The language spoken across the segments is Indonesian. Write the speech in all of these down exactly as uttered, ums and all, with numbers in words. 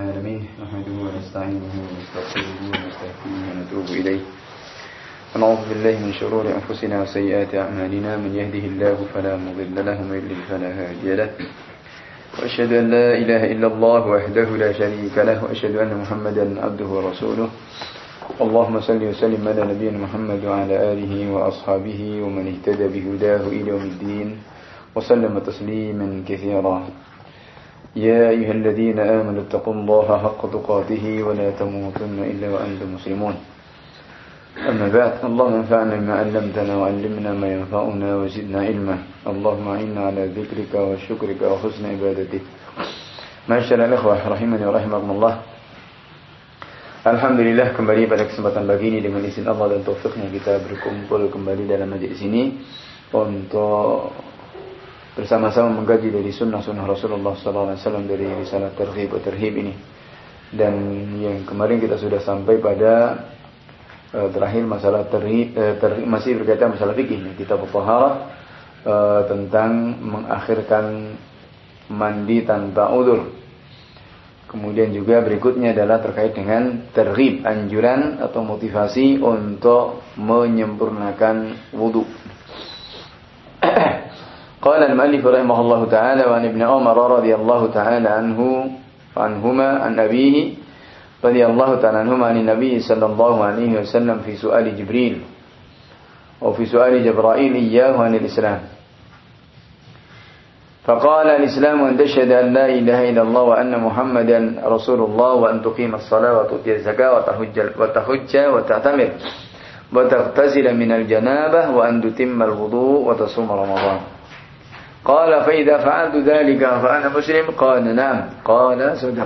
العالمين نحمده ونستعينه ونستغفره ونستهديه ونتوب إليه ونعوذ بالله من شرور أنفسنا وسيئات أعمالنا من يهده الله فلا مضل له ومن يضلل فلا هادي له وأشهد أن لا إله إلا الله وحده لا شريك له وأشهد أن محمدا عبده ورسوله اللهم صل وسلم على نبينا محمد وعلى آله وأصحابه ومن اهتدى بهداه إلى يوم الدين وسلم تسليما كثيرا يا أيها الذين آمنوا اتقوا الله حق تقاته ولا تموتن إلا وأنتم مسلمون أما بعد اللهم انفعنا بما علمتنا وعلمنا ما ينفعنا وزدنا علما اللهم أعنا على ذكرك وشكرك وحسن عبادتك معاشر الإخوة rahimani wa rahimakumullah. Alhamdulillah, kembali pada kesempatan pagi ini dengan izin Allah dan taufiknya kita berkumpul kembali dalam majelis ini untuk bersama-sama mengkaji dari sunnah-sunnah Rasulullah sallallahu alaihi wasallam dari risalah Targhib wa Tarhib ini. Dan yang kemarin kita sudah sampai pada uh, terakhir masalah tarhib, uh, tarhib masih berkaitan masalah fikih kitab Taharah, uh, tentang mengakhirkan mandi tanpa udzur. Kemudian juga berikutnya adalah terkait dengan targhib, anjuran atau motivasi untuk menyempurnakan wudu. Qala al-mu'allif rahimahullahu ta'ala wa an ibn Umar radhiyallahu ta'ala anhu anhuma an abihi radhiyallahu ta'ala anhuma an nabiy sallallahu alaihi wasallam fi su'ali Jibril wa fi su'ali Jibril iyyahu an al-Islam. فقال الإسلام أن تشهد أن لا إله إلا الله وأن محمدا رسول الله وأن تقيم الصلاة وتؤتي الزكاة وتحج وتحج وتعتمر وتغتسل من الجنابة وأن تتم الوضوء وتصوم رمضان. قال فإذا فعلت ذلك فأنا مسلم؟ قال نعم. قال صدق.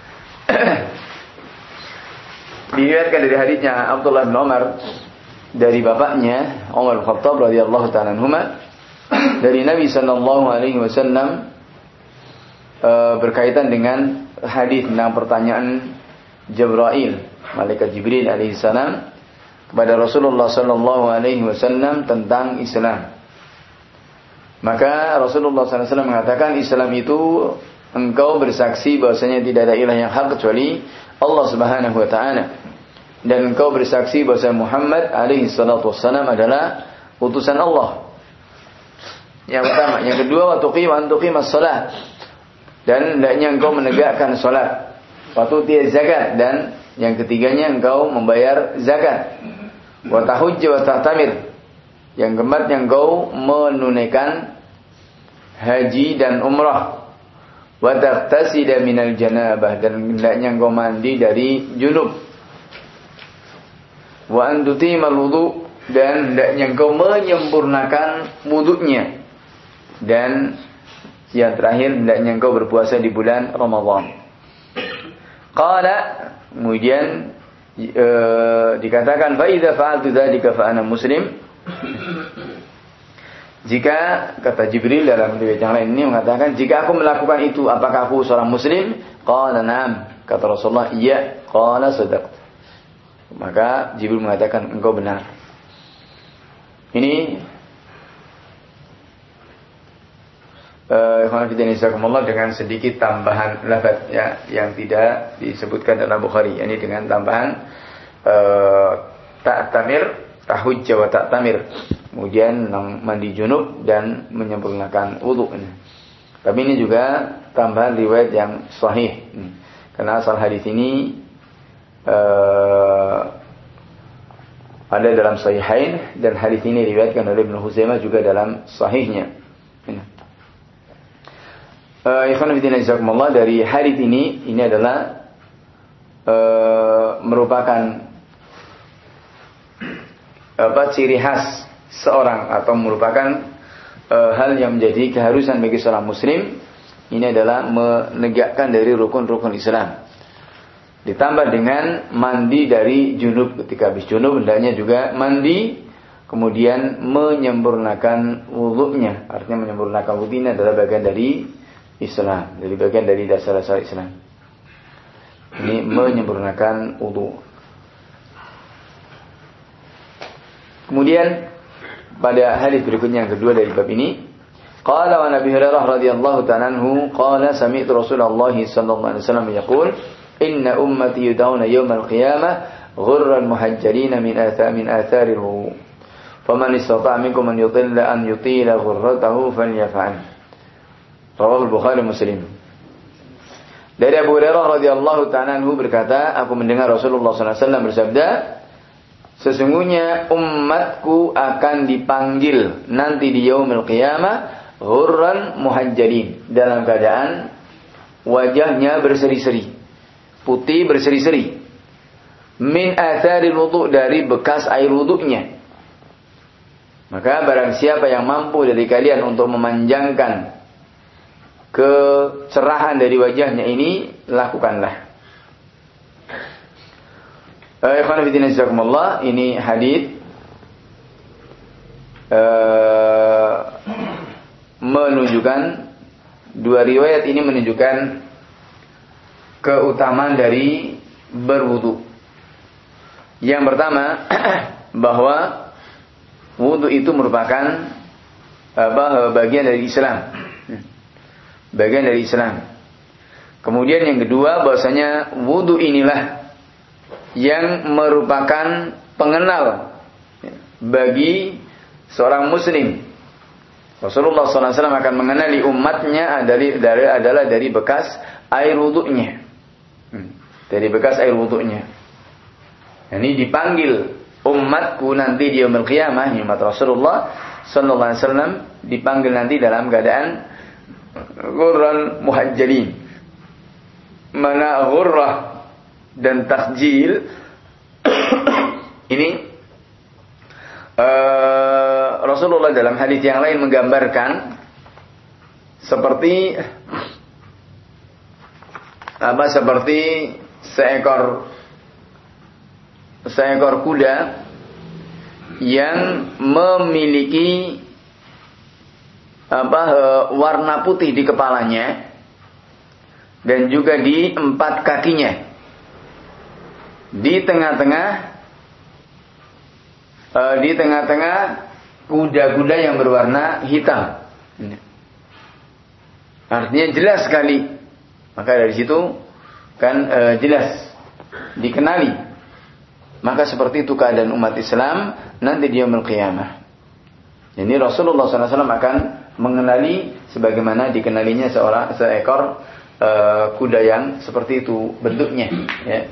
Diriwayatkan dari hadisnya Abdullah bin Umar dari bapaknya Umar bin Khattab radhiyallahu ta'ala anhuma dari Nabi sallallahu alaihi wasallam uh, berkaitan dengan hadis tentang pertanyaan Jibril, malaikat Jibril alaihi salam kepada Rasulullah sallallahu alaihi wasallam tentang Islam. Maka Rasulullah sallallahu alaihi wasallam mengatakan Islam itu engkau bersaksi bahwasanya tidak ada ilah yang hak kecuali Allah Subhanahu wa taala, dan engkau bersaksi bahwasanya Muhammad alaihi salatu wassalam adalah utusan Allah. Yang pertama, yang kedua wa tuqim an tuqimas shalah, dan hendaknya engkau menegakkan salat. Wa tu'ti zakat, dan yang ketiganya engkau membayar zakat. Wa tahujj wa ta'tamir, yang keempatnya engkau menunaikan haji dan umrah. Wa taghtasila minal janabah, dan hendaknya engkau mandi dari junub. Wa an tutimal wudu, dan hendaknya engkau menyempurnakan wudunya. Dan yang terakhir, hendaknya engkau berpuasa di bulan Ramadan. Qala, kemudian e, dikatakan fa idza fa'altu dzalika fa ana muslim. Jika, kata Jibril dalam riwayat yang lain ini mengatakan, jika aku melakukan itu apakah aku seorang muslim? Qala na'am. Kata Rasulullah, iya. Qala sadaqta. Maka Jibril mengatakan engkau benar. Ini Alhamdulillah, dengan sedikit tambahan lafaz ya, yang tidak disebutkan dalam Bukhari, ini dengan tambahan uh, ta'tamir, tahujja wa ta'tamir, kemudian mandi junub dan menyempurnakan wudu. Tapi ini juga tambahan riwayat yang sahih, karena asal hadis ini uh, ada dalam sahihain, dan hadis ini diriwayatkan oleh Ibnu Huzaimah juga dalam sahihnya. Uh, Ikhwan fillah jazakumullah, dari hadis ini ini adalah uh, merupakan apa ciri khas seorang, atau merupakan uh, hal yang menjadi keharusan bagi seorang muslim. Ini adalah menegakkan dari rukun-rukun Islam, ditambah dengan mandi dari junub. Ketika habis junub hendaknya juga mandi, kemudian menyempurnakan wudunya. Artinya menyempurnakan wudu ini adalah bagian dari Islam, dari bagian dari dasar-dasar Islam. Ini menyempurnakan wudu. Kemudian pada hadis berikutnya yang kedua dari bab ini, qala wa Nabi Hurairah radhiyallahu ta'ala anhu qala sami'tu Rasulullah sallallahu alaihi wasallam yaqul inna ummati yud'auna yawmal qiyamah ghurran muhajjalin min athar min athari al-wudu faman istata'a minkum an yutilla an yutila ghurratahu falyaf'al. Rawahu al-Bukhari Muslim. Dari Abu Hurairah radhiyallahu ta'ala anhu berkata, aku mendengar Rasulullah sallallahu alaihi wasallam bersabda, sesungguhnya umatku akan dipanggil nanti di yaumil qiyamah ghurran muhajjalin, dalam keadaan wajahnya berseri-seri, putih berseri-seri, min athari wudu, dari bekas air wudunya. Maka barang siapa yang mampu dari kalian untuk memanjangkan kecerahan dari wajahnya ini, lakukanlah. Ikhwan fillah jazakumullah, ini hadis uh, menunjukkan, dua riwayat ini menunjukkan keutamaan dari berwudu. Yang pertama, bahwa wudu itu merupakan apa, bagian dari Islam. Bagian dari Islam. Kemudian yang kedua, bahwasanya wudu inilah yang merupakan pengenal bagi seorang muslim. Rasulullah sallallahu alaihi wasallam akan mengenali umatnya dari, dari adalah dari bekas air wudunya. Dari bekas air wudunya. Ini dipanggil umatku nanti di yaumil qiyamah, umat Rasulullah sallallahu alaihi wasallam dipanggil nanti dalam keadaan ghurran muhajjalin. Mana ghurrah dan takhjil ini uh, Rasulullah dalam hadis yang lain menggambarkan seperti apa, seperti seekor seekor kuda yang memiliki apa, warna putih di kepalanya dan juga di empat kakinya. Di tengah-tengah uh, di tengah-tengah kuda-kuda yang berwarna hitam. Artinya jelas sekali. Maka dari situ kan uh, jelas dikenali. Maka seperti itu keadaan umat Islam nanti di yaumil qiyamah. Ini Rasulullah sallallahu alaihi wasallam akan mengenali sebagaimana dikenalinya seorang seekor uh, kuda yang seperti itu bentuknya, ya.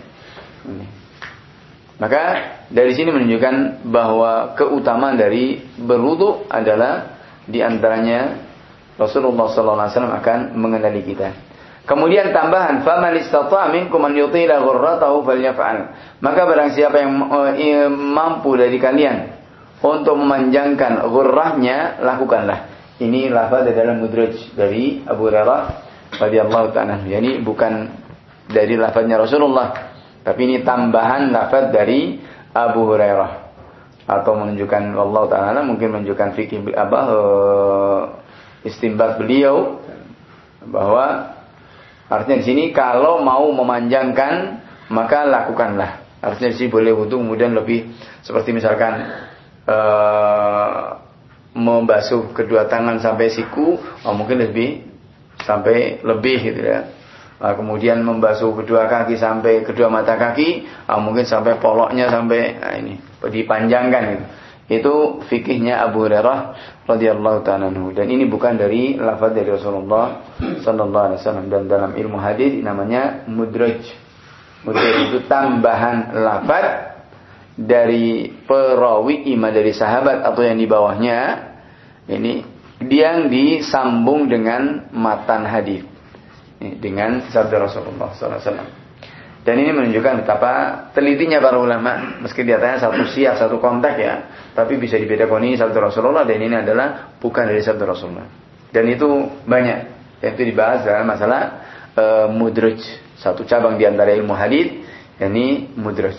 Maka dari sini menunjukkan bahwa keutamaan dari berwudu adalah diantaranya Rasulullah sallallahu alaihi wasallam akan mengenali kita. Kemudian tambahan, faman istata'a minkum an yutila ghurratahu falyaf'al. Maka barang siapa yang uh, mampu dari kalian untuk memanjangkan ghurrahnya, lakukanlah. Ini lafaz di dalam mudraj dari Abu Hurairah radhiyallahu ta'ala. Yani bukan dari lafaznya Rasulullah, tapi ini tambahan lafaz dari Abu Hurairah. Atau menunjukkan wallahu ta'ala, mungkin menunjukkan fikih apa uh, istinbat beliau bahwa artinya di sini kalau mau memanjangkan maka lakukanlah. Artinya sih boleh wudu kemudian lebih seperti misalkan uh, membasuh kedua tangan sampai siku, oh mungkin lebih sampai lebih gitu ya. Nah, kemudian membasuh kedua kaki sampai kedua mata kaki, oh mungkin sampai poloknya sampai nah ini dipanjangkan gitu. Itu fikihnya Abu Hurairah radhiyallahu ta'ala anhu, dan ini bukan dari lafaz dari Rasulullah sallallahu alaihi wasallam. Dan dalam ilmu hadis namanya mudraj. Mudraj itu tambahan lafaz dari perawi imam dari sahabat atau yang di bawahnya, ini yang disambung dengan matan hadis dengan sabda Rasulullah sallallahu alaihi wasallam. Dan ini menunjukkan betapa telitinya para ulama, meski diatanya satu siap, satu konteks ya, tapi bisa dibedakan ini sabda Rasulullah dan ini adalah bukan dari sabda Rasulullah. Dan itu banyak yang itu dibahas dalam masalah uh, mudraj, satu cabang di antara ilmu hadis, yakni mudraj.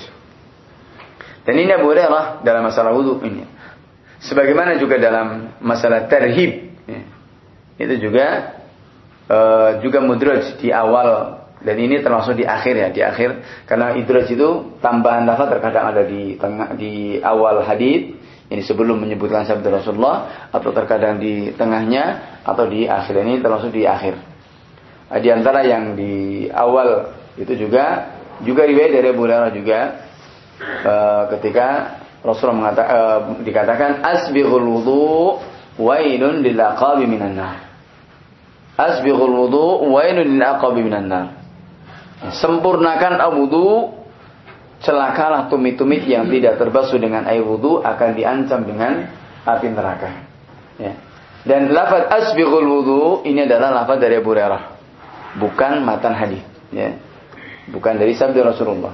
Dan ini Abu Hurairah dalam masalah wudu ini. Sebagaimana juga dalam masalah tarhib, ya, itu juga uh, juga mudraj di awal, dan ini termasuk di akhir ya, di akhir, karena idraj itu tambahan lafaz terkadang ada di tengah, di awal hadis, ini sebelum menyebutkan sabda Rasulullah, atau terkadang di tengahnya atau di akhir. Ini termasuk di akhir. Di antara yang di awal Itu juga juga riwayat dari Abu Hurairah juga uh, ketika Rasulullah mengatakan uh, dikatakan asbighul wudu wailun lil aqabi minan nar. Asbighul wudu wailun lil aqabi minan nar. Sempurnakan wudu, celakalah tumit-tumit yang tidak terbasuh dengan air wudu akan diancam dengan api neraka. Ya. Dan lafaz asbighul wudu ini adalah lafaz dari Abu Hurairah, bukan matan hadis, ya. Bukan dari sabda Rasulullah.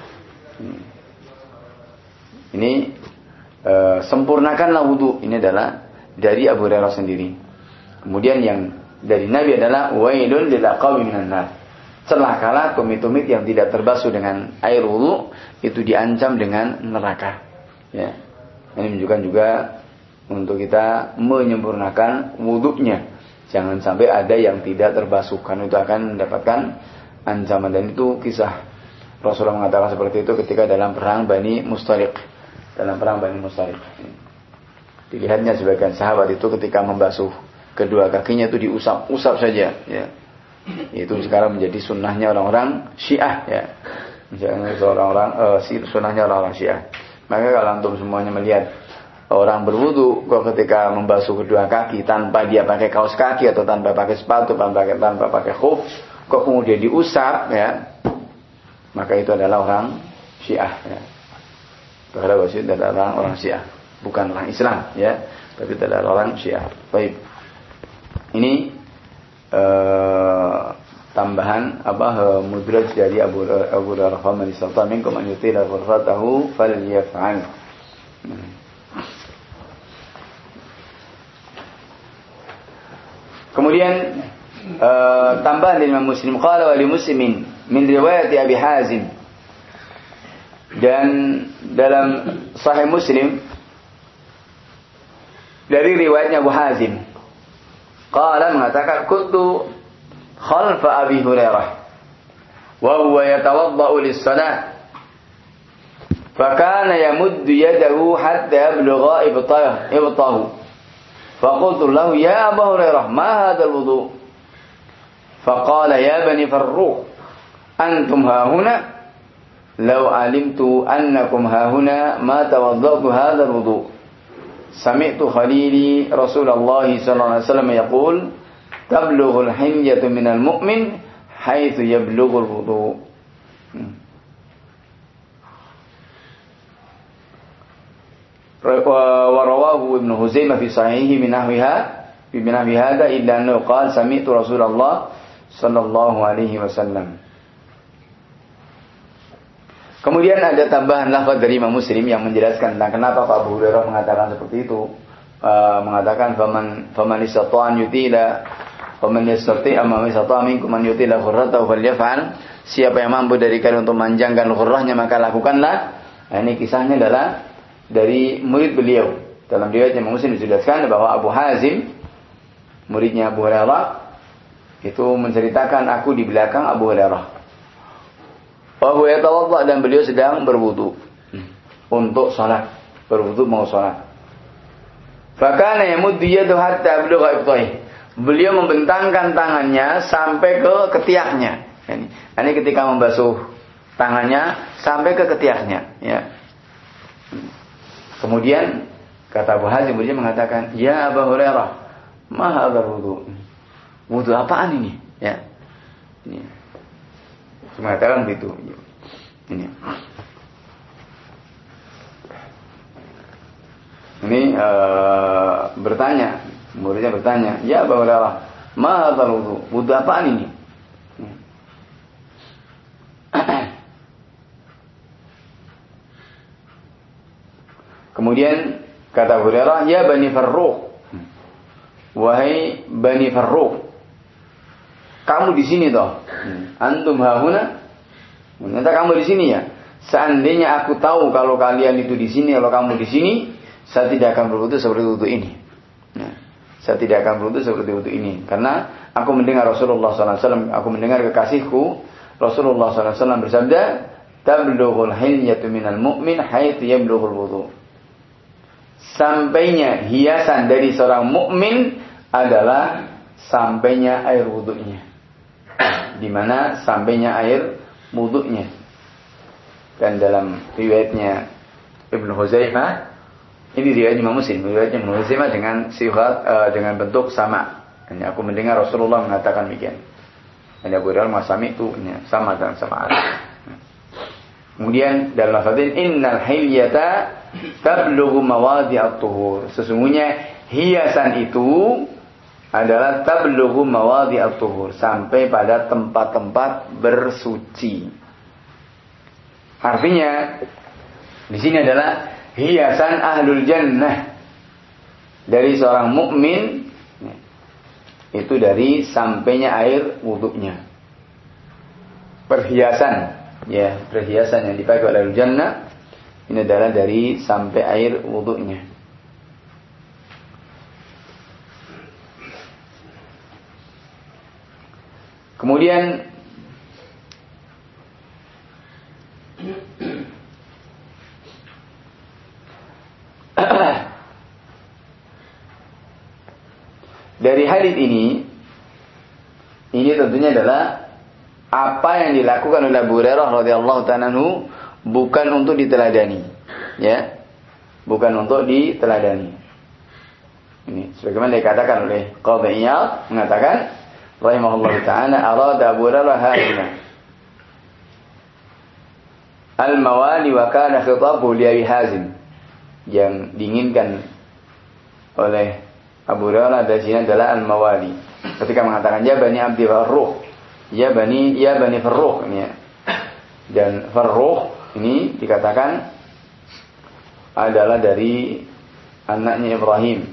Ini e, sempurnakanlah wudu, ini adalah dari Abu Hurairah sendiri. Kemudian yang dari Nabi adalah wailun lil aqabi minan nar. Celakalah tumit-tumit yang tidak terbasuh dengan air wudu, itu diancam dengan neraka. Ya. Ini menunjukkan juga untuk kita menyempurnakan wudunya. Jangan sampai ada yang tidak terbasuh, karena itu akan mendapatkan ancaman. Dan itu kisah Rasulullah mengatakan seperti itu ketika dalam perang Bani Mustaliq. Dalam perang Bani Mustaliq. Dilihatnya sebagian sahabat itu ketika membasuh kedua kakinya itu diusap-usap saja. Ya. Itu sekarang menjadi sunnahnya orang-orang Syiah. Ya. Misalnya orang-orang uh, sunnahnya orang-orang Syiah. Maka kalau antum semuanya melihat orang berwudu kok ketika membasuh kedua kaki tanpa dia pakai kaos kaki atau tanpa pakai sepatu, tanpa pakai tanpa pakai khuf, kok kemudian diusap, ya, maka itu adalah orang Syiah. Ya. Itu adalah orang orang Syiah, bukan orang Islam, ya, tapi itu adalah orang Syiah. Baik. Ini uh, tambahan apa uh, mudraj dari Abu Abu Hurairah, "Man istata minkum an yutila ghurratahu falyaf'al." Kemudian uh, tambahan dari Imam Muslim, qala wa li Muslimin min riwayat Abi Hazim. Dan dalam Sahih Muslim dari riwayatnya Abu Hazim, qala mengatakan kuntu khalfa Abi Hurairah wa huwa yatawaddau lis-salat fakana yamuddu yadahu hatta yablugha ibtahu faqultu lahu ya Abu Hurairah ma hadha al-wudu faqala ya bani Farrukh antum hahuna law alimtu annakum hahuna ma tawaddatu hadha al-wudu sami'tu khalili Rasulullah sallallahu alaihi wasallam yaqul tablughul hinyatu minal mu'min haitsu yablughul wudu. Wa rawahu Ibnu Huzaimah fi sahihi min nahwiha bi nahwi hadha illa annahu qala sami'tu Rasulullah sallallahu alaihi wasallam. Kemudian ada tambahan lafaz dari Imam Muslim yang menjelaskan tentang kenapa Pak Abu Hurairah mengatakan seperti itu. Uh, mengatakan faman faman istata'a yutila faman yastati' amma istata'a minkum man yutila ghurratahu falyaf'al. Siapa yang mampu dari kalian untuk memanjangkan ghurrahnya maka lakukanlah. Nah, ini kisahnya adalah dari murid beliau. Dalam riwayat Imam Muslim dijelaskan bahwa Abu Hazim, muridnya Abu Hurairah, itu menceritakan aku di belakang Abu Hurairah. Abu Hurairah dan beliau sedang berwudu untuk salat, berwudu mau salat. Fakana yamuddu yadahu hatta yablugha ibtahi. Beliau membentangkan tangannya sampai ke ketiaknya. Ini, ini ketika membasuh tangannya sampai ke ketiaknya. Ya. Kemudian kata Abu Hazim, beliau mengatakan, ya Abu Hurairah, ma hadzal wudu? Wudu apaan ini? Ya. Ini. Mengatakan begitu. Ini. Ini uh, bertanya, muridnya bertanya, ya Abu Hurairah, ma hadzal wudu? Wudu apaan ini? Kemudian kata Abu Hurairah, ya Bani Farrukh, wahai Bani Farrukh, kamu di sini toh? Antum hahuna? Ternyata kamu di sini ya. Seandainya aku tahu kalau kalian itu di sini, kalau kamu di sini, saya tidak akan berwudu seperti wudu ini. Nah, saya tidak akan berwudu seperti wudu ini, karena aku mendengar Rasulullah sallallahu alaihi wasallam, aku mendengar kekasihku Rasulullah sallallahu alaihi wasallam bersabda, "Tablughul hilyatu minal mu'min haitsu yablughul wudu." Sampainya hiasan dari seorang mukmin adalah sampainya air wudunya. Di mana sampainya air wudunya. Dan dalam riwayatnya Ibnu Huzaimah, ini riwayat Imam Muslim, riwayatnya Ibnu Huzaimah dengan sifat uh, dengan bentuk sama. Hanya aku mendengar Rasulullah mengatakan demikian. Hanya Abu Hurairah masami itu sama dan sama. Kemudian dalam lafazin innal hilyata tablughu mawadi'at tuhur. Sesungguhnya hiasan itu adalah tablughu mawadi'at tuhur, sampai pada tempat-tempat bersuci. Artinya di sini adalah hiasan ahlul jannah dari seorang mukmin itu dari sampainya air wuduknya. Perhiasan, ya, perhiasan yang dipakai oleh ahlul jannah ini adalah dari sampai air wuduknya. Kemudian dari hadis ini, ini tentunya adalah apa yang dilakukan oleh Abu Hurairah radhiyallahu ta'ala anhu bukan untuk diteladani, ya, bukan untuk diteladani. Ini sebagaimana dikatakan oleh Qadhi Iyad mengatakan, rahimahullah ta'ala, arada Abu Hurairah hadina al-mawali wa kana khitabu li Abi Hazim. Yang diinginkan oleh Abu Hurairah dari sini adalah al-mawali. Ketika mengatakan ya bani Abdi Farruh, ya bani ya bani Farruh ini ya. Dan Farruh ini dikatakan adalah dari anaknya Ibrahim.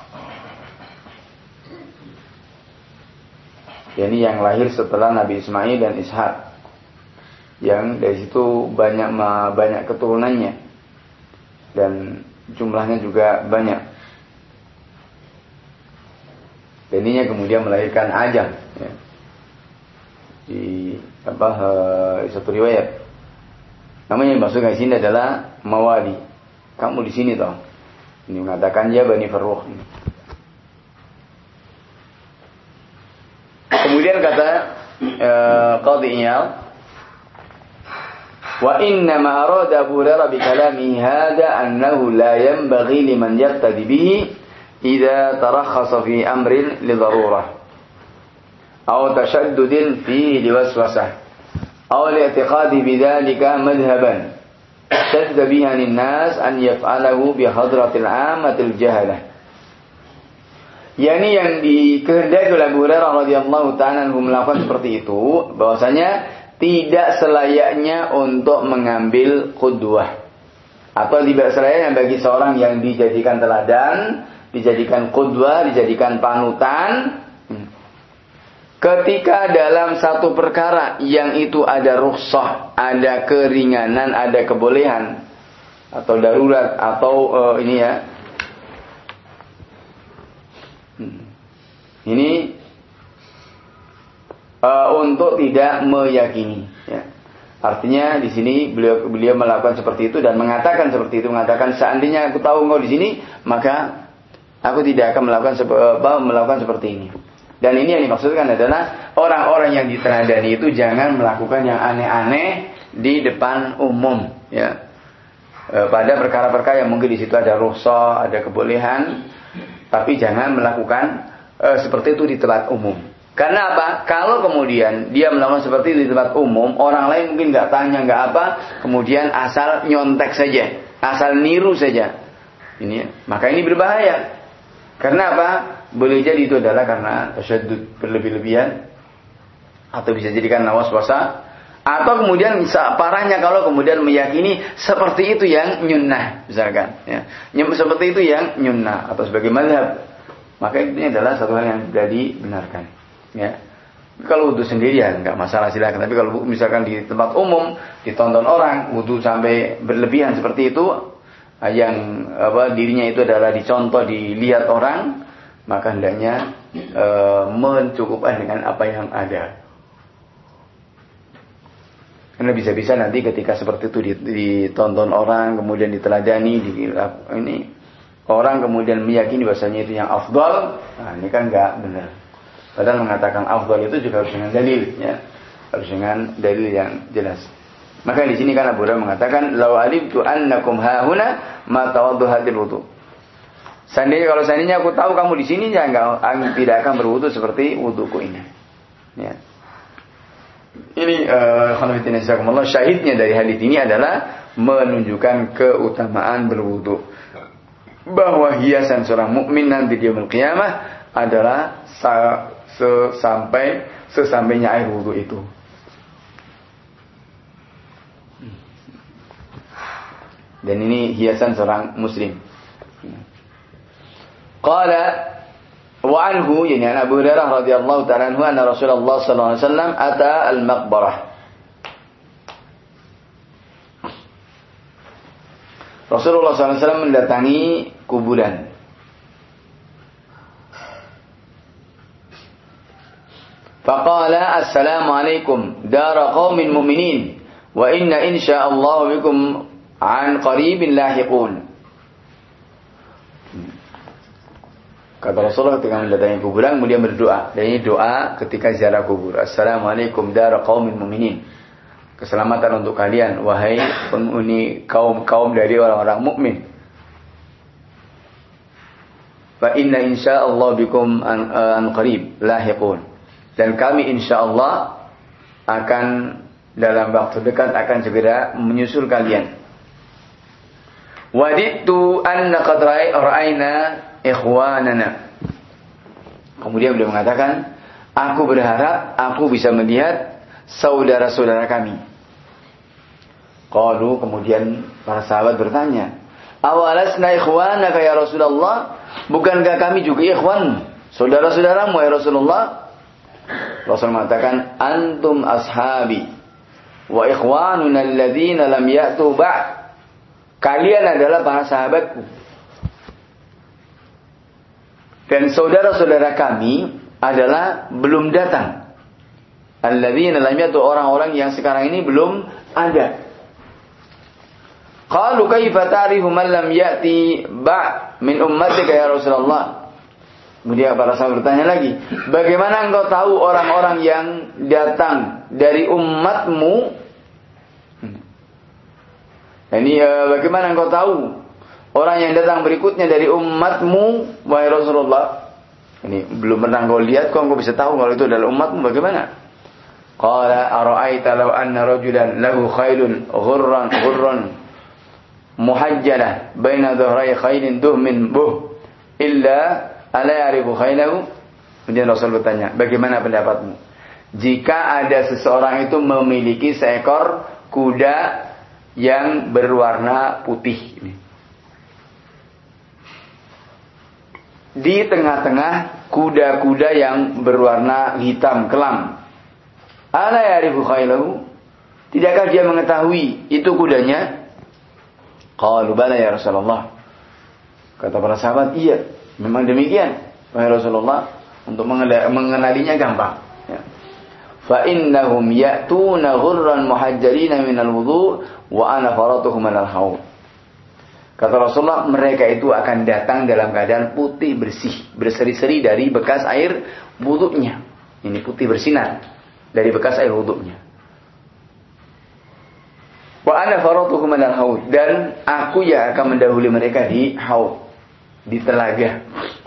Ini yang lahir setelah Nabi Ismail dan Ishak. Yang dari situ banyak banyak keturunannya dan jumlahnya juga banyak. Dan ininya kemudian melahirkan Ajam, ya. Di apa uh, satu riwayat. Namanya yang dimaksudkan di sini adalah mawali. Kamu di sini toh. Ini mengatakan ya bani Farruh. Kemudian kata uh, Qadhi Iyad, wa inna ma arada Abu Hurairah bi kalamihi hadha annahu la yanbaghi liman yaqtadi bihi idza tarakhasa fi amrin li darurah aw tashaddudin fihi liwaswasah aw li'tiqadi bidzalika madhhaban shadda bihi an-nas an yaf'alahu bi hadratil 'ammatil jahalah. Yani yang dikehendaki oleh Abu Hurairah radhiyallahu ta'ala anhu melakukan seperti itu, bahwasanya tidak selayaknya untuk mengambil qudwah atau tidak selayaknya bagi seorang yang dijadikan teladan, dijadikan qudwah, dijadikan panutan ketika dalam satu perkara yang itu ada rukhsah, ada keringanan, ada kebolehan atau darurat atau uh, ini ya ini uh, untuk tidak meyakini, ya. Artinya di sini beliau beliau melakukan seperti itu dan mengatakan seperti itu, mengatakan seandainya aku tahu engkau di sini, maka aku tidak akan melakukan apa, melakukan seperti ini. Dan ini yang dimaksudkan adalah orang-orang yang diteladani itu jangan melakukan yang aneh-aneh di depan umum, ya. E, pada perkara-perkara yang mungkin di situ ada rukhsah, ada kebolehan, tapi jangan melakukan e, seperti itu di tempat umum. Karena apa? Kalau kemudian dia melakukan seperti itu di tempat umum, orang lain mungkin nggak tanya, nggak apa, kemudian asal nyontek saja, asal niru saja. Ini, maka ini berbahaya. Karena apa? Boleh jadi itu adalah karena tasyaddud, berlebih-lebihan, atau bisa jadikan waswasa, atau kemudian parahnya kalau kemudian meyakini seperti itu yang nyunnah, misalkan, ya, seperti itu yang nyunnah atau sebagai mazhab, maka ini adalah satu hal yang tidak dibenarkan, ya. Kalau wudu sendirian nggak masalah, silakan. Tapi kalau misalkan di tempat umum ditonton orang wudu sampai berlebihan seperti itu, yang apa dirinya itu adalah dicontoh, dilihat orang, maka hendaknya e, mencukupkan dengan apa yang ada. Karena bisa-bisa nanti ketika seperti itu ditonton orang, kemudian diteladani, di, ini orang kemudian meyakini bahasanya itu yang afdal, nah ini kan nggak benar. Padahal mengatakan afdal itu juga harus dengan dalil, ya. harus dengan dalil yang jelas. Maka di sini kan Abu Hurairah mengatakan, "Lau alimtu annakum haahuna ma tawaddu hadil wudu." Seandainya kalau seandainya aku tahu kamu di sini, ya enggak, tidak akan berwudu seperti wuduku ini. Ya. Ini uh, syahidnya dari hadis ini adalah menunjukkan keutamaan berwudu. Bahwa hiasan seorang mukmin nanti di yaumul qiyamah adalah sa- sesampai sesampainya air wudu itu. Dan ini hiasan seorang muslim. Qala wa anhu, yani Abu Hurairah radhiyallahu ta'ala anhu, anna Rasulullah sallallahu alaihi wasallam ata al-maqbarah. Rasulullah sallallahu alaihi wasallam mendatangi kuburan. Faqala assalamu alaikum dara qaumin mu'minin wa inna insyaallah bikum an qaribin lahiqun. Kata Rasulullah ketika mendatangi kuburan, kemudian berdoa. Dan ini doa ketika ziarah kubur. Assalamualaikum dara qaumin mu'minin. Keselamatan untuk kalian, wahai penghuni kaum-kaum dari orang-orang mukmin. Fa inna insyaallah bikum an, an qarib lahiqun. Dan kami insyaallah akan dalam waktu dekat akan segera menyusul kalian. Wadittu anna qad ra'ayna ikhwanana. Kemudian beliau mengatakan, aku berharap aku bisa melihat saudara-saudara kami. Qalu, kemudian para sahabat bertanya, awalasna ikhwanaka ya Rasulullah? Bukankah kami juga ikhwan, saudara-saudaramu ya Rasulullah? Rasul mengatakan, antum ashabi wa ikhwanuna alladhina lam ya'tu ba'd. Kalian adalah para sahabatku. Dan saudara-saudara kami adalah belum datang. Alladzina lam ya'tu, orang-orang yang sekarang ini belum ada. Qalu kaifa ta'rifu man lam ya'ti ba' min ummatika ya Rasulullah? Kemudian para sahabat bertanya lagi, bagaimana engkau tahu orang-orang yang datang dari umatmu? Ini uh, bagaimana engkau tahu orang yang datang berikutnya dari umatmu, wahai Rasulullah? Ini belum pernah engkau lihat, kok engkau bisa tahu kalau itu adalah umatmu? Bagaimana? Qala ara'aita law anna rajulan lahu khailun ghurran ghurran muhajjalah baina dhahrai khailin duhmin buh illa ala ya'rifu khailahu. Kemudian Rasul bertanya, bagaimana pendapatmu jika ada seseorang itu memiliki seekor kuda yang berwarna putih ini, di tengah-tengah kuda-kuda yang berwarna hitam kelam. Ala ya'rifu khailahu, tidakkah dia mengetahui itu kudanya? Qalu bala ya Rasulullah. Kata para sahabat, iya, memang demikian wahai Rasulullah, untuk mengenalinya gampang ya. Fa innahum ya'tuna ghurran muhajjalina minal wudu' wa ana faratuhum alal haud. Kata Rasulullah, mereka itu akan datang dalam keadaan putih bersih, berseri-seri dari bekas air wudunya. Ini putih bersinar dari bekas air wudunya. Wa ana faratuhum alal haud, dan aku yang akan mendahului mereka di haud, di telaga.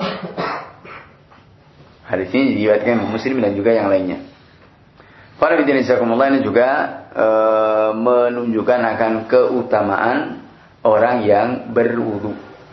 Hadis ini diriwayatkan Muslim dan juga yang lainnya. Para bidin jazakumullah, ini juga e, menunjukkan akan keutamaan orang yang berwudu.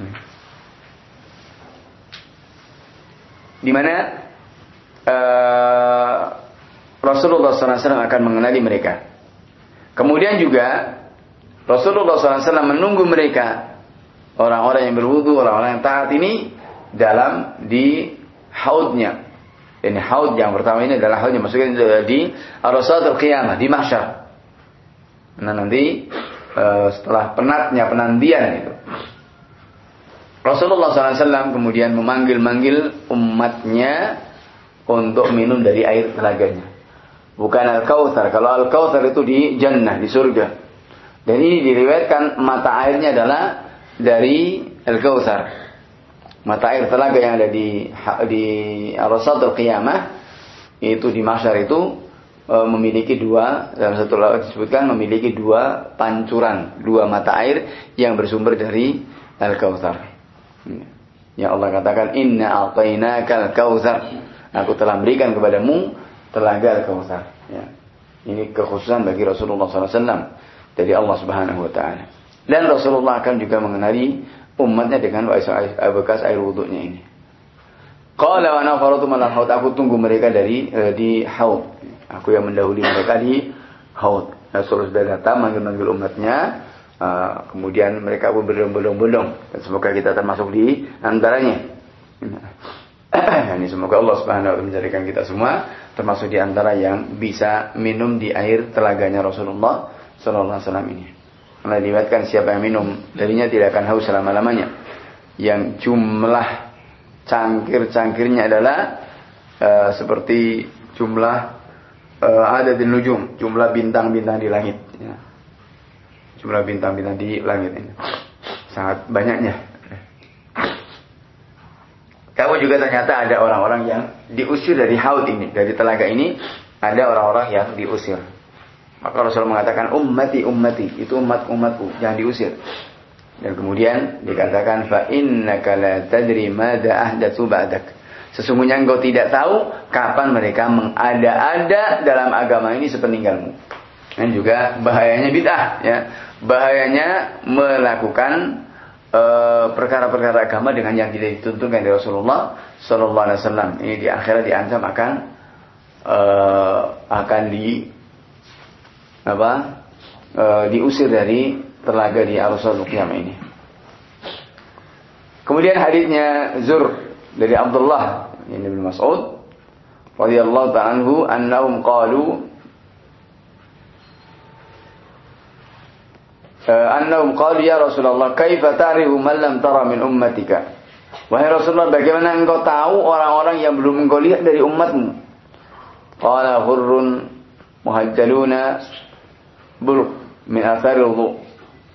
Di mana e, Rasulullah sallallahu alaihi wasallam akan mengenali mereka. Kemudian juga Rasulullah sallallahu alaihi wasallam menunggu mereka, orang-orang yang berwudu, orang-orang yang taat ini, dalam di haudnya. Ini haud yang pertama ini adalah haud yang maksudnya di Arasatul Qiyamah, di mahsyar. Nah nanti uh, setelah penatnya penantian itu, Rasulullah sallallahu alaihi wasallam kemudian memanggil-manggil umatnya untuk minum dari air telaganya. Bukan Al-Kautsar. Kalau Al-Kautsar itu di jannah, di surga. Dan ini diriwayatkan mata airnya adalah dari Al-Kautsar. Mata air telaga yang ada di di Arasatul Qiyamah, itu di mahsyar itu, e, memiliki dua, dalam satu riwayat disebutkan memiliki dua pancuran, dua mata air yang bersumber dari Al-Kautsar. Ya Allah katakan, Inna a'tainakal kautsar. Aku telah berikan kepadamu telaga Al-Kautsar. Ya. Ini kekhususan bagi Rasulullah sallallahu alaihi wasallam dari Allah Subhanahu wa taala. Dan Rasulullah akan juga mengenali umatnya dengan bekas air wudunya ini. Qala wa nafaratu min al-haud, aku tunggu mereka dari uh, di haud. Aku yang mendahului mereka di haud. Rasulullah sudah datang manggil-manggil umatnya, uh, kemudian mereka pun berbondong-bondong. Dan semoga kita termasuk di antaranya. Ini semoga Allah Subhanahu wa taala menjadikan kita semua termasuk di antara yang bisa minum di air telaganya Rasulullah sallallahu alaihi wasallam ini. Karena diriwayatkan siapa yang minum darinya tidak akan haus selama-lamanya. Yang jumlah cangkir-cangkirnya adalah uh, seperti jumlah uh, adadin nujum, jumlah bintang-bintang di langit. Ya. Jumlah bintang-bintang di langit ini sangat banyaknya. Kamu juga ternyata ada orang-orang yang diusir dari haud ini, dari telaga ini, ada orang-orang yang diusir. Maka Rasulullah mengatakan ummati ummati, itu umat-umatku, jangan diusir. Dan kemudian dikatakan fa innaka la tadri madza ahdatsu ba'dak. Sesungguhnya engkau tidak tahu kapan mereka mengada-ada dalam agama ini sepeninggalmu. Dan juga bahayanya bid'ah, ya. Bahayanya melakukan uh, perkara-perkara agama dengan yang tidak dituntunkan dari Rasulullah sallallahu alaihi wasallam. Ini di akhirat diancam akan uh, akan di apa? Uh, diusir dari telaga di Arusal Qiyamah ini. Kemudian hadisnya Zur dari Abdullah bin Mas'ud radhiyallahu ta'ala anhu annahum qalu annahum qalu ya Rasulullah kaifa ta'rifu man lam tara min ummatika. Wahai Rasulullah, bagaimana engkau tahu orang-orang yang belum engkau lihat dari umatmu? Qala hurrun muhajjaluna buruk min athari wudu.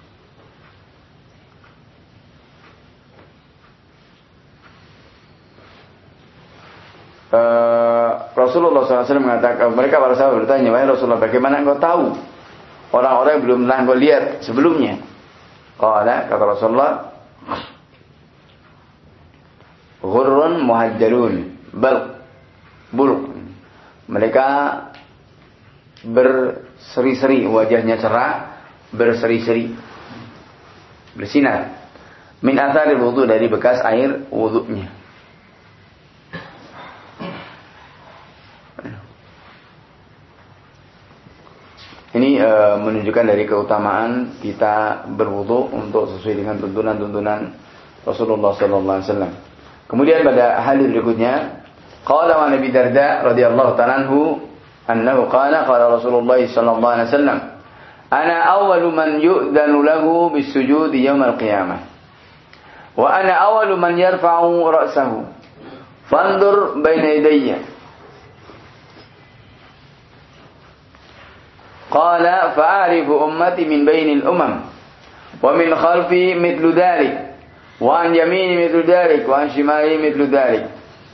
Uh, Rasulullah shallallahu alaihi wasallam mengatakan, mereka para sahabat bertanya, wahai Rasulullah, bagaimana engkau tahu orang-orang yang belum pernah engkau lihat sebelumnya? Qala, kata Rasulullah, ghurrun muhajjalun bal buluk. Mereka berseri-seri, wajahnya cerah, berseri-seri, bersinar. Min athari wudu, dari bekas air wudunya. Ini e, menunjukkan dari keutamaan kita berwudu untuk sesuai dengan tuntunan-tuntunan Rasulullah sallallahu alaihi wasallam. Kemudian pada hadis berikutnya, qala wa Nabi Darda radhiyallahu ta'ala anhu annahu qala qala Rasulullah sallallahu alaihi wasallam, ana awwalu man yu'dhanu lahu bis-sujud yaum al-qiyamah. Wa ana awwalu man yarfa'u ra'sahu. Fandur baina yadayya. قال فأعرف أمتي من بين الأمم ومن خلفي مثل ذلك وعن يميني مثل ذلك وعن شمالي مثل ذلك.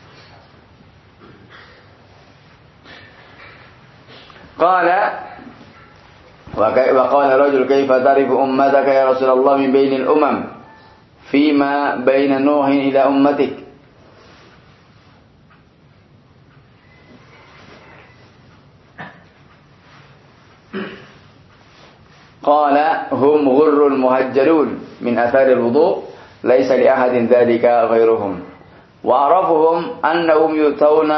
قال وقال رجل كيف تعرف أمتك يا رسول الله من بين الأمم فيما بين نوح إلى أمتك. قال هم غر المهجلون من أثار الوضوء ليس لأحد ذلك غيرهم وأعرفهم أنهم يؤتون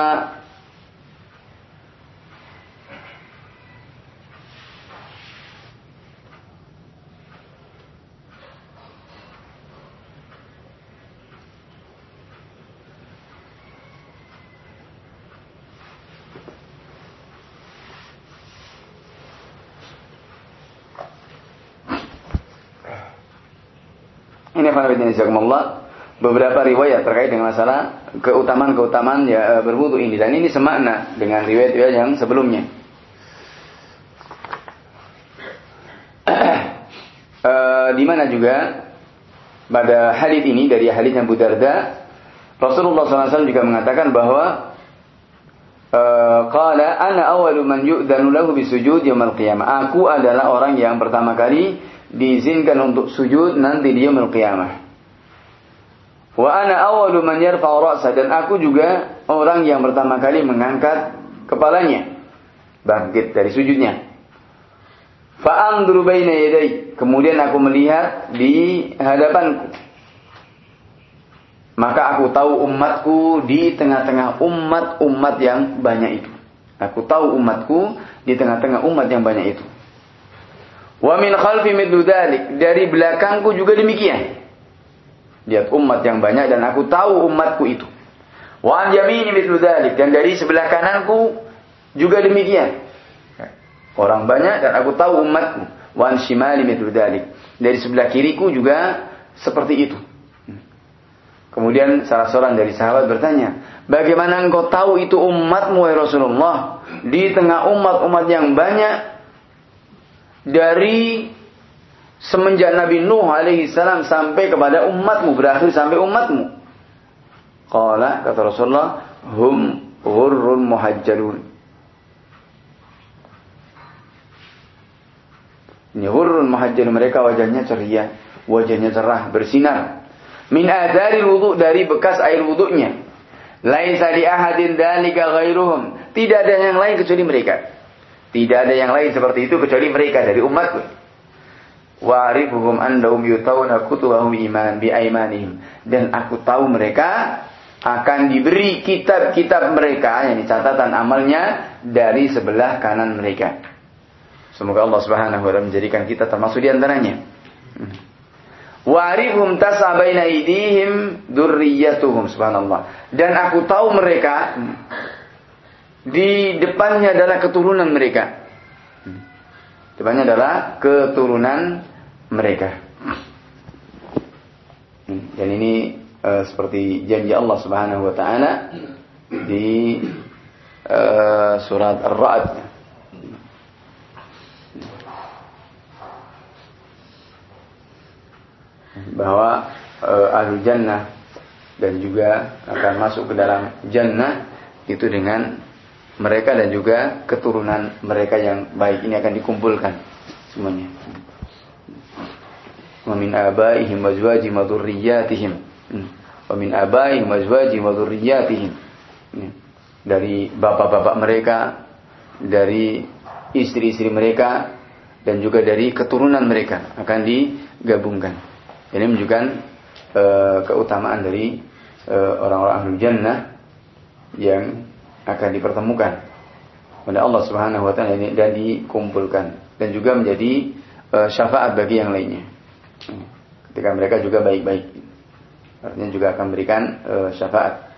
Ini beberapa riwayat terkait dengan masalah keutamaan-keutamaan ya berwudu ini, dan ini semakna dengan riwayat-riwayat yang sebelumnya. e, di mana juga pada hadis ini dari hadis Abu Darda, Rasulullah shallallahu alaihi wasallam juga mengatakan bahwa Uh, qala ana awwalu man yu'dzanu lahu bisujud yaumil qiyamah. Aku adalah orang yang pertama kali diizinkan untuk sujud nanti di yaumil qiyamah. Wa ana awwalu man yarfa'u ra'sa, dan aku juga orang yang pertama kali mengangkat kepalanya bangkit dari sujudnya. Fa anzuru baina yaday, kemudian aku melihat di hadapanku. Maka aku tahu umatku di tengah-tengah umat-umat yang banyak itu. Aku tahu umatku di tengah-tengah umat yang banyak itu. Wa min khalfi mithlu dzalik, dari belakangku juga demikian. Lihat umat yang banyak dan aku tahu umatku itu. Wa an yamini mithlu dzalik, dan dari sebelah kananku juga demikian. Orang banyak dan aku tahu umatku. Wa an shimali mithlu dzalik, dari sebelah kiriku juga seperti itu. Kemudian salah seorang dari sahabat bertanya, bagaimana engkau tahu itu umatmu ya Rasulullah? Di tengah umat-umat yang banyak, dari semenjak Nabi Nuh alaihi salam sampai kepada umatmu, berakhir sampai umatmu. Qala, kata Rasulullah, hum ghurrun muhajjalun. Ini ghurrun muhajjalun, mereka wajahnya ceria, wajahnya cerah, bersinar. Min adari wudu, dari bekas air wudunya. Laisa li ahadin dzalika ghairuhum, tidak ada yang lain kecuali mereka. Tidak ada yang lain seperti itu kecuali mereka dari umatku. Wa arifuhum annahum yutawna kutuhum iman bi aimanihim, dan aku tahu mereka akan diberi kitab-kitab mereka, yakni catatan amalnya, dari sebelah kanan mereka. Semoga Allah Subhanahu wa taala menjadikan kita termasuk di antaranya. Wa'rifhum tas'a baina aydihim dzurriyyatuhum, subhanallah. Dan aku tahu mereka di depannya adalah keturunan mereka. Depannya adalah keturunan mereka. Dan ini uh, seperti janji Allah Subhanahu wa taala di uh, surat Ar-Ra'd. Bahwa uh, ahlu jannah dan juga akan masuk ke dalam jannah itu dengan mereka dan juga keturunan mereka yang baik. Ini akan dikumpulkan semuanya. Wa min abaihim wa azwajihim wa dzurriyyatihim. Wa min abaihim wa azwajihim wa dzurriyyatihim. Dari bapak-bapak mereka, dari istri-istri mereka, dan juga dari keturunan mereka akan digabungkan. Ini menunjukkan uh, keutamaan dari uh, orang-orang ahlu jannah yang akan dipertemukan oleh Allah Subhanahu wa taala dan dikumpulkan, dan juga menjadi uh, syafaat bagi yang lainnya. Ketika mereka juga baik-baik, artinya juga akan memberikan uh, syafaat.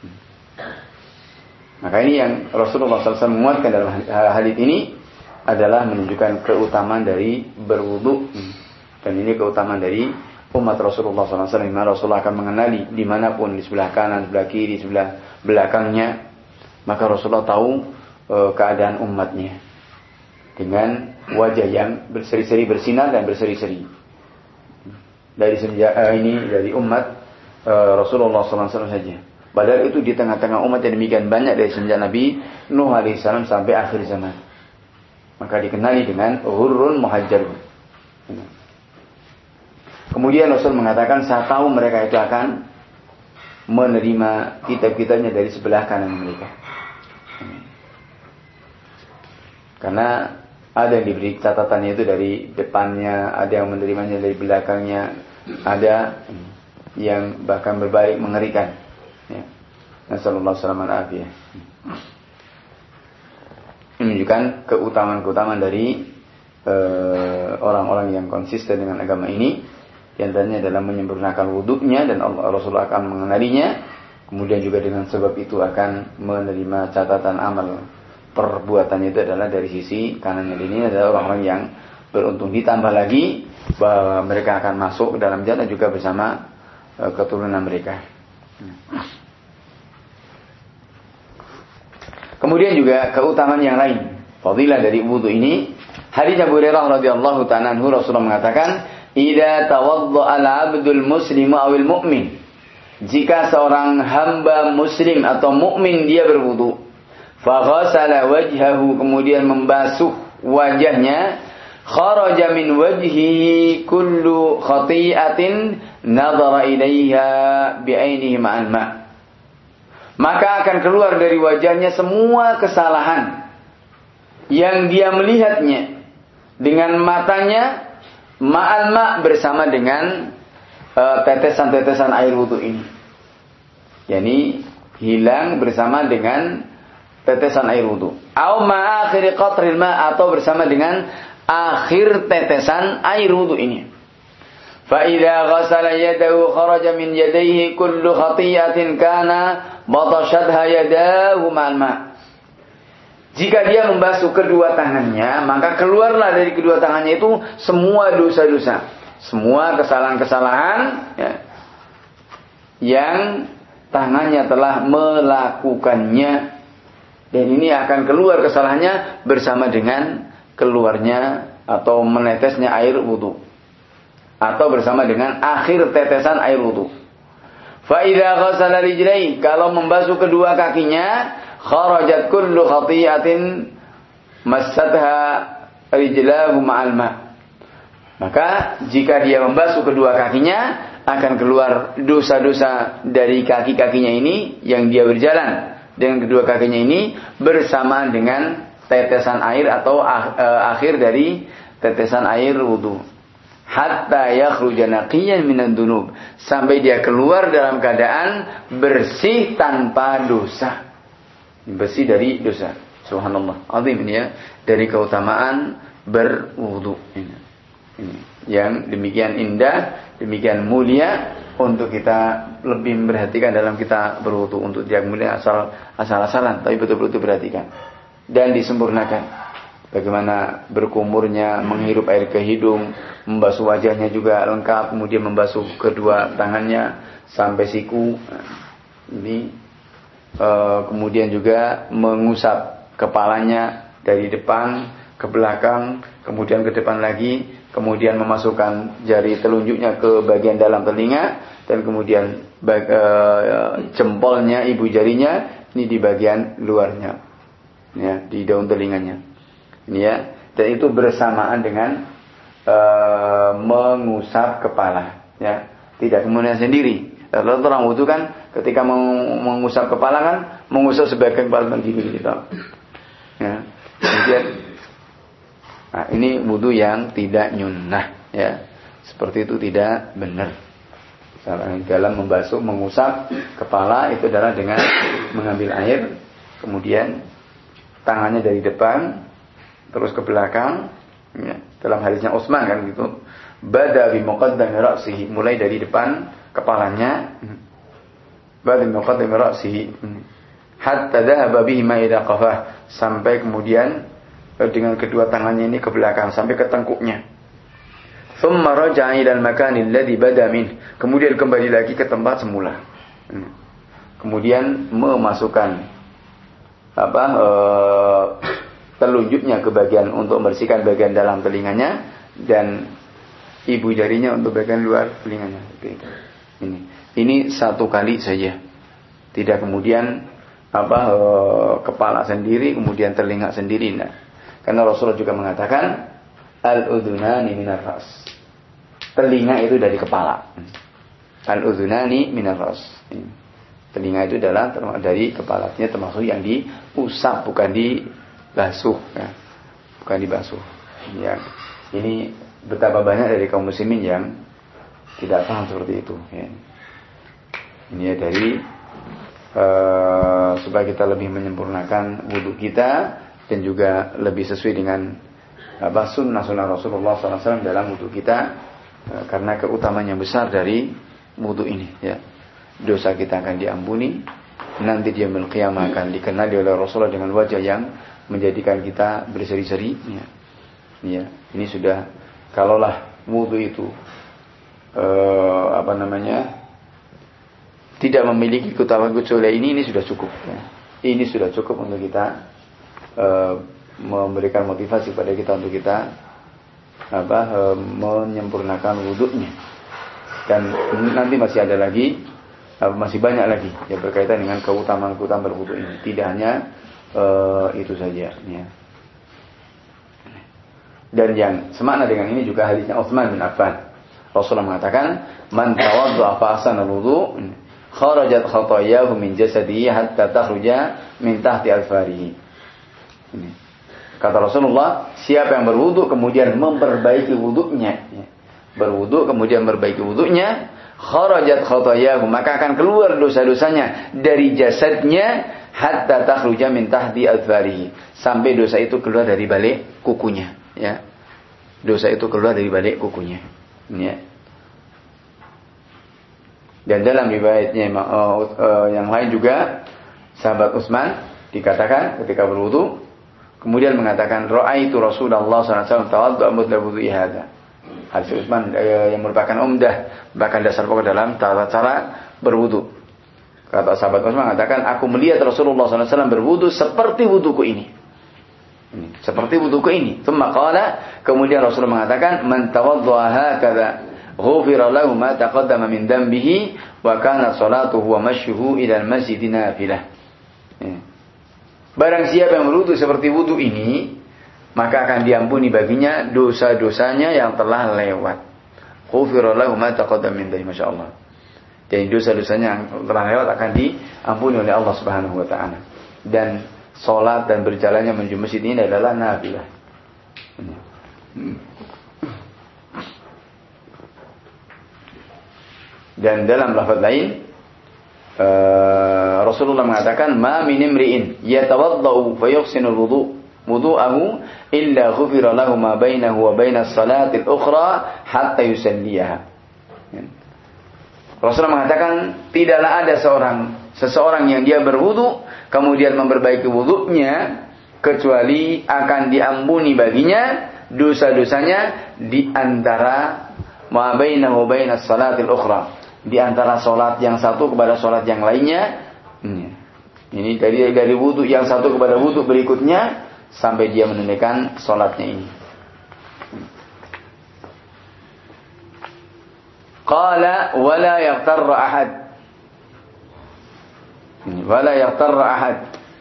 Maka ini yang Rasulullah shallallahu alaihi wasallam menguatkan dalam hadis ini adalah menunjukkan keutamaan dari berwudu, dan ini keutamaan dari umat Rasulullah shallallahu alaihi wasallam. Dimana Rasulullah akan mengenali dimanapun, di sebelah kanan, sebelah kiri, sebelah belakangnya, maka Rasulullah tahu e, keadaan umatnya dengan wajah yang berseri-seri, bersinar dan berseri-seri. Dari semenjak e, ini dari umat e, Rasulullah shallallahu alaihi wasallam saja. Padahal itu di tengah-tengah umat yang demikian banyak dari semenjak Nabi Nuh alaihi salam sampai akhir zaman. Maka dikenali dengan hurrun muhajjalun. Kemudian Rasul mengatakan, saya tahu mereka itu akan menerima kitab-kitabnya dari sebelah kanan mereka. Karena ada yang diberi catatannya itu dari depannya, ada yang menerimanya dari belakangnya, ada yang bahkan berbalik mengerikan. Ya. Nasallallahu alaihi wasallam. Ini menunjukkan keutamaan-keutamaan dari uh, orang-orang yang konsisten dengan agama ini. Di antaranya adalah menyempurnakan wudhunya, dan Allah Rasulullah akan mengenalinya. Kemudian juga dengan sebab itu akan menerima catatan amal perbuatannya itu adalah dari sisi kanannya. Ini adalah orang-orang yang beruntung. Ditambah lagi bahwa mereka akan masuk ke dalam jannah juga bersama uh, keturunan mereka. Kemudian juga keutamaan yang lain, fadilah dari wudhu ini. Hadits Abu Hurairah radhiyallahu ta'ala anhu, Rasulullah mengatakan, idza tawadda'a al-'abdul muslimu awil mu'min, jika seorang hamba muslim atau mukmin dia berwudu, faghasala wajhahu, kemudian membasuh wajahnya, kharaja min wajhihi kullu khati'atin nadhara ilaiha bi'ainihi ma'al ma'. Maka akan keluar dari wajahnya semua kesalahan yang dia melihatnya dengan matanya, ma'al ma' bersama dengan uh, tetesan-tetesan air wudu ini. Yani hilang bersama dengan tetesan air wudu. Au ma'akhiri qatril ma', atau bersama dengan akhir tetesan air wudu ini. Fa idza ghasala yadahu kharaja min yadayhi kullu khati'atin kana batashadha yadahu ma'al ma'. Jika dia membasuh kedua tangannya, maka keluarlah dari kedua tangannya itu semua dosa-dosa, semua kesalahan-kesalahan ya, yang tangannya telah melakukannya. Dan ini akan keluar kesalahannya bersama dengan keluarnya atau menetesnya air wudu, atau bersama dengan akhir tetesan air wudu. Fa idza ghassala rijlaihi, kalau membasuh kedua kakinya, kharajat kullu khati'atin massatha rijlahu ma'al ma'. Maka jika dia membasuh kedua kakinya, akan keluar dosa-dosa dari kaki-kakinya ini yang dia berjalan dengan kedua kakinya ini bersama dengan tetesan air atau akhir dari tetesan air wudu. Hatta yakhruja naqiyan minad dunub, sampai dia keluar dalam keadaan bersih tanpa dosa. Bersih dari dosa. Subhanallah. Azim ini ya, dari keutamaan berwudu ini. Ini yang demikian indah, demikian mulia untuk kita lebih memperhatikan dalam kita berwudu, untuk tidak kemudian asal asal-asalan, tapi betul-betul perhatikan dan disempurnakan. Bagaimana berkumurnya, menghirup air ke hidung, membasuh wajahnya juga lengkap, kemudian membasuh kedua tangannya sampai siku. Ini e, kemudian juga mengusap kepalanya dari depan ke belakang, kemudian ke depan lagi, kemudian memasukkan jari telunjuknya ke bagian dalam telinga, dan kemudian bag, e, jempolnya, ibu jarinya ini di bagian luarnya, ya, di daun telinganya. Ini ya, dan itu bersamaan dengan e, mengusap kepala, ya, tidak kemudian sendiri. Kalau orang wudu kan ketika mengusap kepala kan mengusap sebagian kepala begini gitu. Ya. Kemudian nah, ini wudu yang tidak nyunnah, ya. Seperti itu tidak benar. Dalam membasuh, mengusap kepala itu adalah dengan mengambil air, kemudian tangannya dari depan terus ke belakang, ya. Dalam hadisnya Utsman kan gitu. Bada bi muqaddami ra'sihi, mulai dari depan kepalanya, bada bi muqaddami ra'sihi hatta dhahaba bihi ma ila qafah, sampai kemudian dengan kedua tangannya ini ke belakang sampai ke tengkuknya. Thumma raja'a ila al-makan alladhi bada min, kemudian kembali lagi ke tempat semula. Kemudian memasukkan apa uh, telunjuknya ke bagian untuk membersihkan bagian dalam telinganya, dan ibu jarinya untuk bagian luar telinganya. Ini, ini satu kali saja, tidak kemudian apa e, kepala sendiri kemudian telinga sendiri. Nah, karena Rasulullah juga mengatakan al-udhunani minar ras, telinga itu dari kepala. Al-udhunani minar ras, telinga itu adalah dari kepalanya, termasuk yang diusap, bukan dibasuh, ya. Bukan dibasuh. Ya. Ini betapa banyak dari kaum muslimin yang tidak paham seperti itu, ya. Ini ya dari uh, supaya kita lebih menyempurnakan wudhu kita dan juga lebih sesuai dengan apa sunnah-sunnah Rasulullah sallallahu alaihi wasallam dalam wudhu kita, uh, karena keutamanya besar dari wudhu ini, ya. Dosa kita akan diampuni, nanti di yaumil qiyamah akan dikenali oleh Rasulullah dengan wajah yang menjadikan kita berseri-seri, ya. Ya, ini sudah, kalaulah wudhu itu eh, apa namanya tidak memiliki keutamaan kecuali ini, ini sudah cukup, ya. Ini sudah cukup untuk kita eh, memberikan motivasi pada kita untuk kita apa eh, menyempurnakan wudhunya. Dan nanti masih ada lagi, eh, masih banyak lagi yang berkaitan dengan keutamaan-keutamaan berwudhu ini. Tidak hanya uh, itu saja. Ya. Dan yang semakna dengan ini juga hadisnya Utsman bin Affan. Rasulullah mengatakan, "Man tawadda'a fa ahsana al-wudu, kharajat khatayahu min jasadihi hatta takhruja min tahti alfarihi." Ini. Kata Rasulullah, siapa yang berwudu kemudian memperbaiki wudunya, ya. Berwudu kemudian memperbaiki wudunya, kharajat khatayahu, maka akan keluar dosa-dosanya dari jasadnya hatta takhruja min tahti alfarihi, sampai dosa itu keluar dari balik kukunya, ya. Dosa itu keluar dari balik kukunya. Ya. Dan dalam riwayatnya uh, uh, yang lain juga sahabat Utsman dikatakan ketika berwudu kemudian mengatakan ra'aitu Rasulullah sallallahu alaihi wasallam tawaddu'a mithla wudu'i hadza. Hadis Utsman uh, yang merupakan umdah bahkan dasar pokok dalam tata cara berwudu. Kata sahabat Utsman mengatakan aku melihat Rasulullah sallallahu alaihi wasallam berwudu seperti wuduku ini. Ini, seperti wuduku ini. Tsumma qala, kemudian Rasulullah mengatakan, "Man tawaddaa hakadha, ghufira lahu ma taqaddama min dambihi wa kanat salatuhu wa mashyuhu ila al-masjid nafilah." Ya. Barang siapa yang berwudu seperti wudu ini, maka akan diampuni baginya dosa-dosanya yang telah lewat. Ghufira lahu ma taqaddama min dambihi, masyaallah. Jadi dosa-dosanya yang telah lewat akan diampuni oleh Allah Subhanahu wa taala. Dan salat dan berjalannya menuju masjid ini adalah nafilah. Dan dalam lafaz lain uh, Rasulullah mengatakan ma min imri'in yatawaddau fa yuhsinu al-wudu wudu'ahu illa ghufira lahu ma bainahu wa bainas salati al-ukhra hatta yusalliha. Rasulullah mengatakan tidaklah ada seorang seseorang yang dia berwudu kemudian memperbaiki wudunya kecuali akan diampuni baginya dosa-dosanya di antara ma bainahu bainas salatil ukhra, di antara salat yang satu kepada salat yang lainnya. Ini dari dari wudu yang satu kepada wudu berikutnya sampai dia menunaikan salatnya ini. Qala wala yaqtarra ahad. Wala yaqtarra ahad.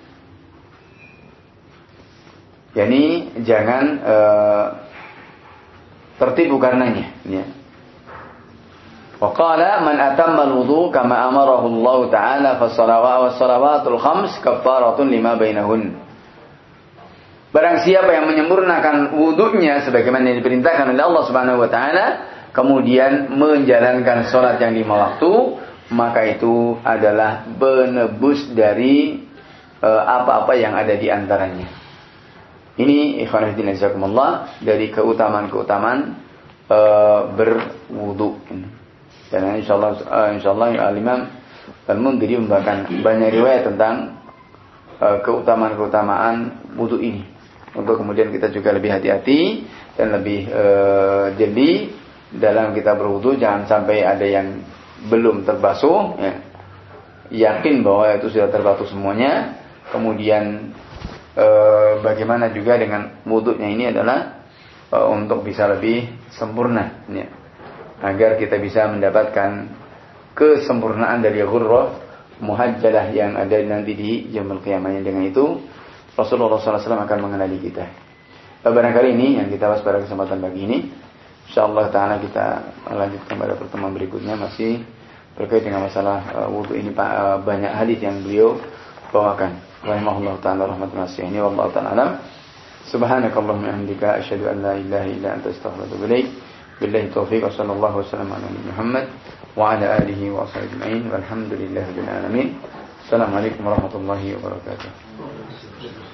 Yani jangan uh, tertipu karenanya, ya. Wa qala man atamma al-wudu kama amarahu Allah Ta'ala fa as-salawatul khams kaffaratun lima bainahun. Barang siapa yang menyempurnakan wudunya sebagaimana yang diperintahkan oleh Allah Subhanahu wa taala, kemudian menjalankan salat yang lima waktu, maka itu adalah penebus dari uh, apa-apa yang ada di antaranya. Ini ikhwan fillah jazakumullah dari keutamaan-keutamaan uh, berwudu. Dan insyaallah uh, insyaallah Al-Imam Al-Mundhiri membawakan banyak riwayat tentang uh, keutamaan-keutamaan wudu ini. Untuk kemudian kita juga lebih hati-hati dan lebih uh, jeli dalam kita berwudu, jangan sampai ada yang belum terbasuh, ya. Yakin bahwa itu sudah terbasuh semuanya. Kemudian e, bagaimana juga dengan wudunya ini adalah e, untuk bisa lebih sempurna, ya. Agar kita bisa mendapatkan kesempurnaan dari ghurrah muhajjalah yang ada nanti di yaumul qiyamah. Dengan itu Rasulullah shallallahu alaihi wasallam akan mengenali kita. Barangkali ini yang kita bahas pada kesempatan pagi ini. InsyaAllah ta'ala kita lanjutkan pada pertemuan berikutnya masih terkait dengan masalah uh, wudu ini. uh, banyak hadis yang beliau bawakan. Rahimahullah ta'ala rahmatullah ini wallahu ta'ala alam. Subhanakallahumma wa bihamdika asyhadu an la ilaha illa anta astaghfiruka wa atubu ilaik. Billahi taufiq wa sallallahu wasallam ala nabiyyina Muhammad wa ala alihi wa sahbihi ajma'in walhamdulillahi rabbil alamin. Assalamualaikum warahmatullahi wabarakatuh.